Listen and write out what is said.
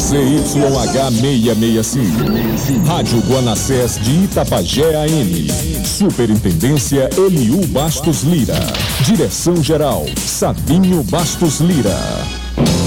ZYH 665. Rádio Guanacés de Itapajé AM. Superintendência Eliú Bastos Lira. Direção-geral Sabinho Bastos Lira.